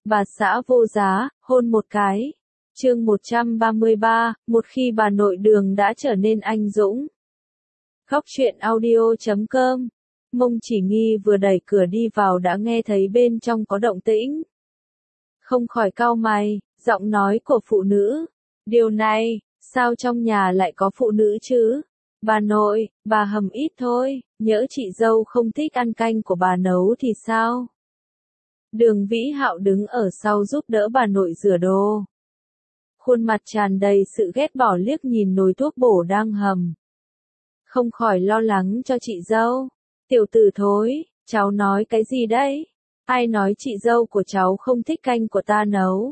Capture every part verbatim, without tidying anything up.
Bà xã vô giá, hôn một cái. Chương một trăm ba mươi ba, một khi bà nội Đường đã trở nên anh dũng. Góc truyện audio chấm com. Mông Chỉ Nghi vừa đẩy cửa đi vào đã nghe thấy bên trong có động tĩnh. Không khỏi cau mày, giọng nói của phụ nữ. Điều này, sao trong nhà lại có phụ nữ chứ? Bà nội, bà hầm ít thôi, nhỡ chị dâu không thích ăn canh của bà nấu thì sao? Đường Vĩ Hạo đứng ở sau giúp đỡ bà nội rửa đồ. Khuôn mặt tràn đầy sự ghét bỏ liếc nhìn nồi thuốc bổ đang hầm. Không khỏi lo lắng cho chị dâu. Tiểu tử thối, cháu nói cái gì đấy? Ai nói chị dâu của cháu không thích canh của ta nấu?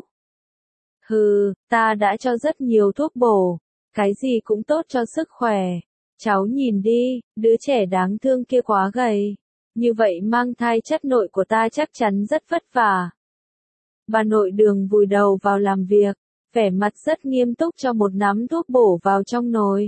Hừ, ta đã cho rất nhiều thuốc bổ, cái gì cũng tốt cho sức khỏe. Cháu nhìn đi, đứa trẻ đáng thương kia quá gầy. Như vậy mang thai chất nội của ta chắc chắn rất vất vả. Bà nội Đường vùi đầu vào làm việc, vẻ mặt rất nghiêm túc cho một nắm thuốc bổ vào trong nồi.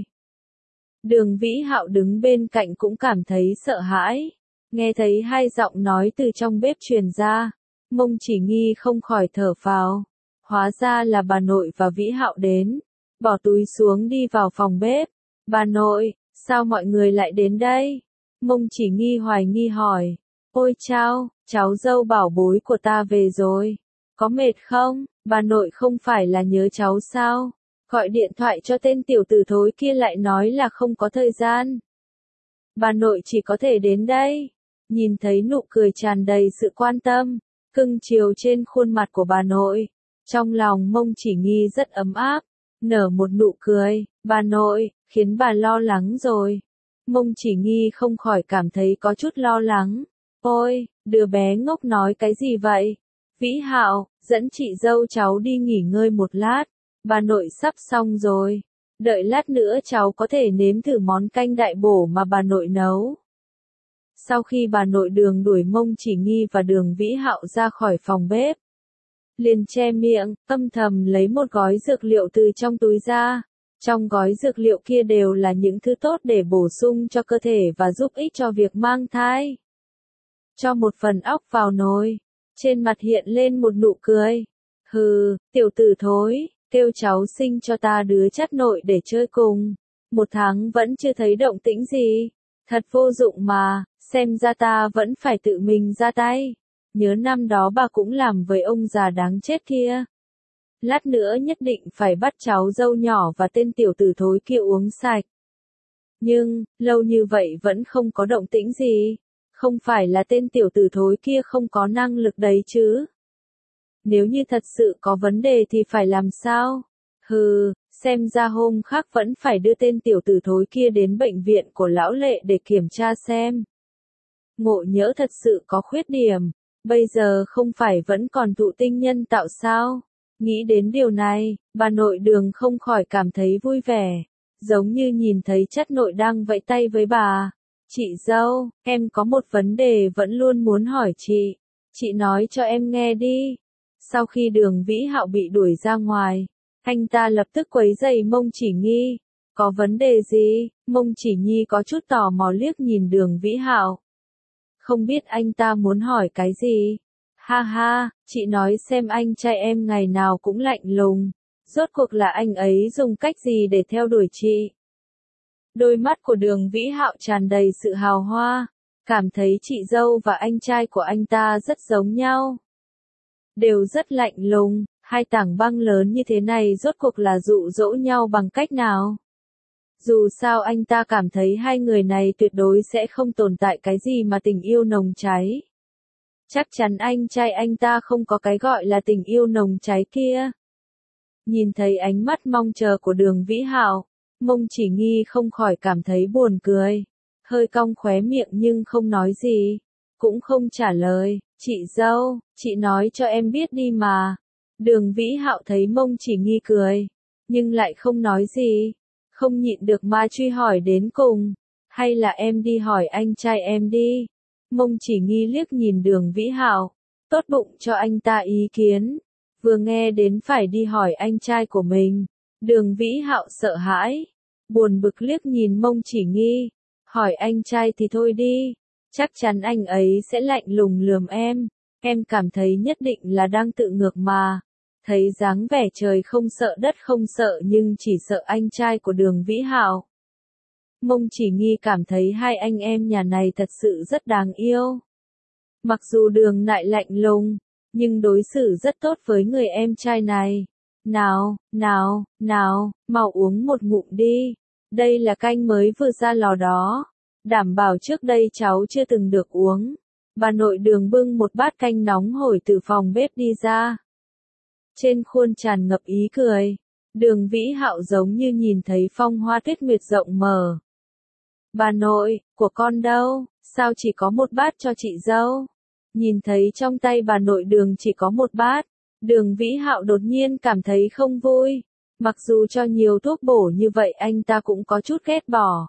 Đường Vĩ Hạo đứng bên cạnh cũng cảm thấy sợ hãi. Nghe thấy hai giọng nói từ trong bếp truyền ra, Mông Chỉ Nghi không khỏi thở phào. Hóa ra là bà nội và Vĩ Hạo đến. Bỏ túi xuống đi vào phòng bếp. Bà nội, sao mọi người lại đến đây? Mông Chỉ Nghi hoài nghi hỏi. Ôi chao, cháu dâu bảo bối của ta về rồi. Có mệt không? Bà nội không phải là nhớ cháu sao? Gọi điện thoại cho tên tiểu tử thối kia lại nói là không có thời gian. Bà nội chỉ có thể đến đây. Nhìn thấy nụ cười tràn đầy sự quan tâm, cưng chiều trên khuôn mặt của bà nội. Trong lòng Mông Chỉ Nghi rất ấm áp, nở một nụ cười. Bà nội, khiến bà lo lắng rồi. Mông Chỉ Nghi không khỏi cảm thấy có chút lo lắng. Ôi, đứa bé ngốc nói cái gì vậy? Vĩ Hạo, dẫn chị dâu cháu đi nghỉ ngơi một lát. Bà nội sắp xong rồi. Đợi lát nữa cháu có thể nếm thử món canh đại bổ mà bà nội nấu. Sau khi bà nội Đường đuổi Mông Chỉ Nghi và Đường Vĩ Hạo ra khỏi phòng bếp, liền che miệng, âm thầm lấy một gói dược liệu từ trong túi ra. Trong gói dược liệu kia đều là những thứ tốt để bổ sung cho cơ thể và giúp ích cho việc mang thai. Cho một phần óc vào nồi, trên mặt hiện lên một nụ cười. Hừ, tiểu tử thối, kêu cháu sinh cho ta đứa chắt nội để chơi cùng. Một tháng vẫn chưa thấy động tĩnh gì. Thật vô dụng mà, xem ra ta vẫn phải tự mình ra tay. Nhớ năm đó bà cũng làm với ông già đáng chết kia. Lát nữa nhất định phải bắt cháu dâu nhỏ và tên tiểu tử thối kia uống sạch. Nhưng, lâu như vậy vẫn không có động tĩnh gì. Không phải là tên tiểu tử thối kia không có năng lực đấy chứ. Nếu như thật sự có vấn đề thì phải làm sao? Hừ, xem ra hôm khác vẫn phải đưa tên tiểu tử thối kia đến bệnh viện của lão Lệ để kiểm tra xem. Ngộ nhỡ thật sự có khuyết điểm, bây giờ không phải vẫn còn thụ tinh nhân tạo sao? Nghĩ đến điều này, bà nội Đường không khỏi cảm thấy vui vẻ, giống như nhìn thấy chất nội đang vẫy tay với bà. Chị dâu, em có một vấn đề vẫn luôn muốn hỏi chị. Chị nói cho em nghe đi. Sau khi Đường Vĩ Hạo bị đuổi ra ngoài, anh ta lập tức quấy rầy Mông Chỉ Nghi. Có vấn đề gì? Mông Chỉ Nhi có chút tò mò liếc nhìn Đường Vĩ Hạo. Không biết anh ta muốn hỏi cái gì? Ha ha, chị nói xem anh trai em ngày nào cũng lạnh lùng. Rốt cuộc là anh ấy dùng cách gì để theo đuổi chị? Đôi mắt của Đường Vĩ Hạo tràn đầy sự hào hoa. Cảm thấy chị dâu và anh trai của anh ta rất giống nhau. Đều rất lạnh lùng, hai tảng băng lớn như thế này rốt cuộc là dụ dỗ nhau bằng cách nào? Dù sao anh ta cảm thấy hai người này tuyệt đối sẽ không tồn tại cái gì mà tình yêu nồng cháy. Chắc chắn anh trai anh ta không có cái gọi là tình yêu nồng cháy kia. Nhìn thấy ánh mắt mong chờ của Đường Vĩ Hạo, Mông Chỉ Nghi không khỏi cảm thấy buồn cười. Hơi cong khóe miệng nhưng không nói gì. Cũng không trả lời. Chị dâu, chị nói cho em biết đi mà. Đường Vĩ Hạo thấy Mông Chỉ Nghi cười, nhưng lại không nói gì. Không nhịn được mà truy hỏi đến cùng. Hay là em đi hỏi anh trai em đi. Mông Chỉ Nghi liếc nhìn Đường Vĩ Hạo, tốt bụng cho anh ta ý kiến. Vừa nghe đến phải đi hỏi anh trai của mình, Đường Vĩ Hạo sợ hãi, buồn bực liếc nhìn Mông Chỉ Nghi, hỏi anh trai thì thôi đi, chắc chắn anh ấy sẽ lạnh lùng lườm em. Em cảm thấy nhất định là đang tự ngược mà. Thấy dáng vẻ trời không sợ đất không sợ nhưng chỉ sợ anh trai của Đường Vĩ Hạo. Mông Chỉ Nghi cảm thấy hai anh em nhà này thật sự rất đáng yêu. Mặc dù Đường Nại lạnh lùng, nhưng đối xử rất tốt với người em trai này. Nào, nào, nào, mau uống một ngụm đi. Đây là canh mới vừa ra lò đó. Đảm bảo trước đây cháu chưa từng được uống. Bà nội Đường bưng một bát canh nóng hổi từ phòng bếp đi ra. Trên khuôn tràn ngập ý cười. Đường Vĩ Hạo giống như nhìn thấy phong hoa tuyết nguyệt rộng mở. Bà nội, của con đâu, sao chỉ có một bát cho chị dâu? Nhìn thấy trong tay bà nội Đường chỉ có một bát, Đường Vĩ Hạo đột nhiên cảm thấy không vui. Mặc dù cho nhiều thuốc bổ như vậy anh ta cũng có chút ghét bỏ.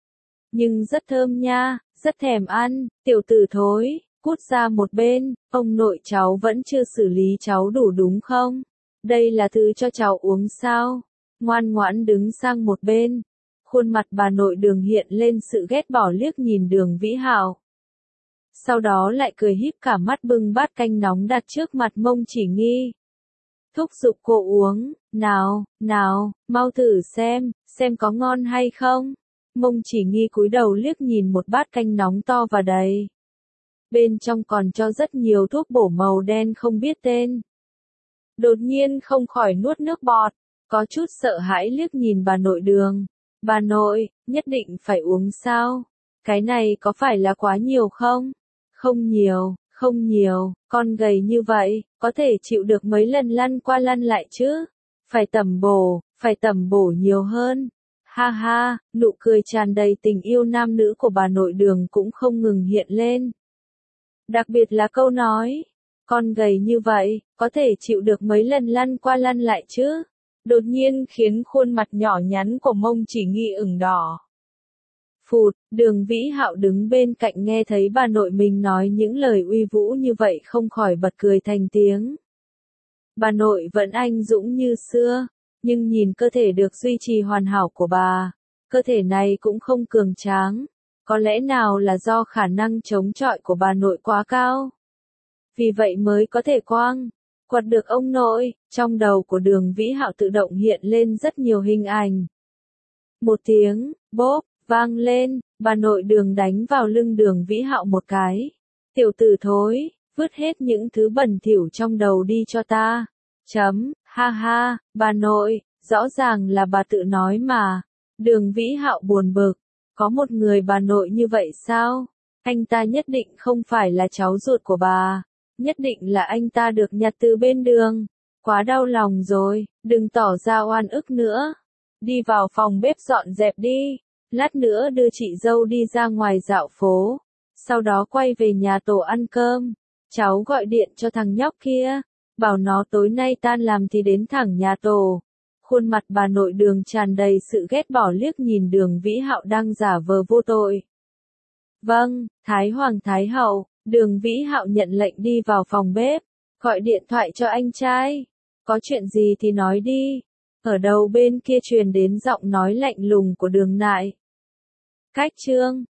Nhưng rất thơm nha, rất thèm ăn, tiểu tử thối, cút ra một bên, ông nội cháu vẫn chưa xử lý cháu đủ đúng không? Đây là thứ cho cháu uống sao? Ngoan ngoãn đứng sang một bên. Khuôn mặt bà nội Đường hiện lên sự ghét bỏ liếc nhìn Đường Vĩ Hạo. Sau đó lại cười híp cả mắt bưng bát canh nóng đặt trước mặt Mông Chỉ Nghi. Thúc giục cô uống, nào, nào, mau thử xem, xem có ngon hay không. Mông Chỉ Nghi cúi đầu liếc nhìn một bát canh nóng to và đầy. Bên trong còn cho rất nhiều thuốc bổ màu đen không biết tên. Đột nhiên không khỏi nuốt nước bọt, có chút sợ hãi liếc nhìn bà nội Đường. Bà nội, nhất định phải uống sao? Cái này có phải là quá nhiều không? Không nhiều, không nhiều, con gầy như vậy, có thể chịu được mấy lần lăn qua lăn lại chứ? Phải tẩm bổ, phải tẩm bổ nhiều hơn. Ha ha, nụ cười tràn đầy tình yêu nam nữ của bà nội Đường cũng không ngừng hiện lên. Đặc biệt là câu nói, con gầy như vậy, có thể chịu được mấy lần lăn qua lăn lại chứ? Đột nhiên khiến khuôn mặt nhỏ nhắn của Mông Chỉ Nghi ửng đỏ. Phụt, Đường Vĩ Hạo đứng bên cạnh nghe thấy bà nội mình nói những lời uy vũ như vậy không khỏi bật cười thành tiếng. Bà nội vẫn anh dũng như xưa, nhưng nhìn cơ thể được duy trì hoàn hảo của bà, cơ thể này cũng không cường tráng, có lẽ nào là do khả năng chống chọi của bà nội quá cao. Vì vậy mới có thể quang quật được ông nội, trong đầu của Đường Vĩ Hạo tự động hiện lên rất nhiều hình ảnh. Một tiếng, bốp, vang lên, bà nội Đường đánh vào lưng Đường Vĩ Hạo một cái. Tiểu tử thối, vứt hết những thứ bẩn thỉu trong đầu đi cho ta. Chấm, ha ha, bà nội, rõ ràng là bà tự nói mà. Đường Vĩ Hạo buồn bực, có một người bà nội như vậy sao? Anh ta nhất định không phải là cháu ruột của bà. Nhất định là anh ta được nhặt từ bên đường. Quá đau lòng rồi, đừng tỏ ra oan ức nữa. Đi vào phòng bếp dọn dẹp đi. Lát nữa đưa chị dâu đi ra ngoài dạo phố. Sau đó quay về nhà tổ ăn cơm. Cháu gọi điện cho thằng nhóc kia. Bảo nó tối nay tan làm thì đến thẳng nhà tổ. Khuôn mặt bà nội Đường tràn đầy sự ghét bỏ liếc nhìn Đường Vĩ Hạo đang giả vờ vô tội. Vâng, Thái Hoàng Thái Hậu. Đường Vĩ Hạo nhận lệnh đi vào phòng bếp, gọi điện thoại cho anh trai. Có chuyện gì thì nói đi. Ở đầu bên kia truyền đến giọng nói lạnh lùng của Đường Nại. Cách chương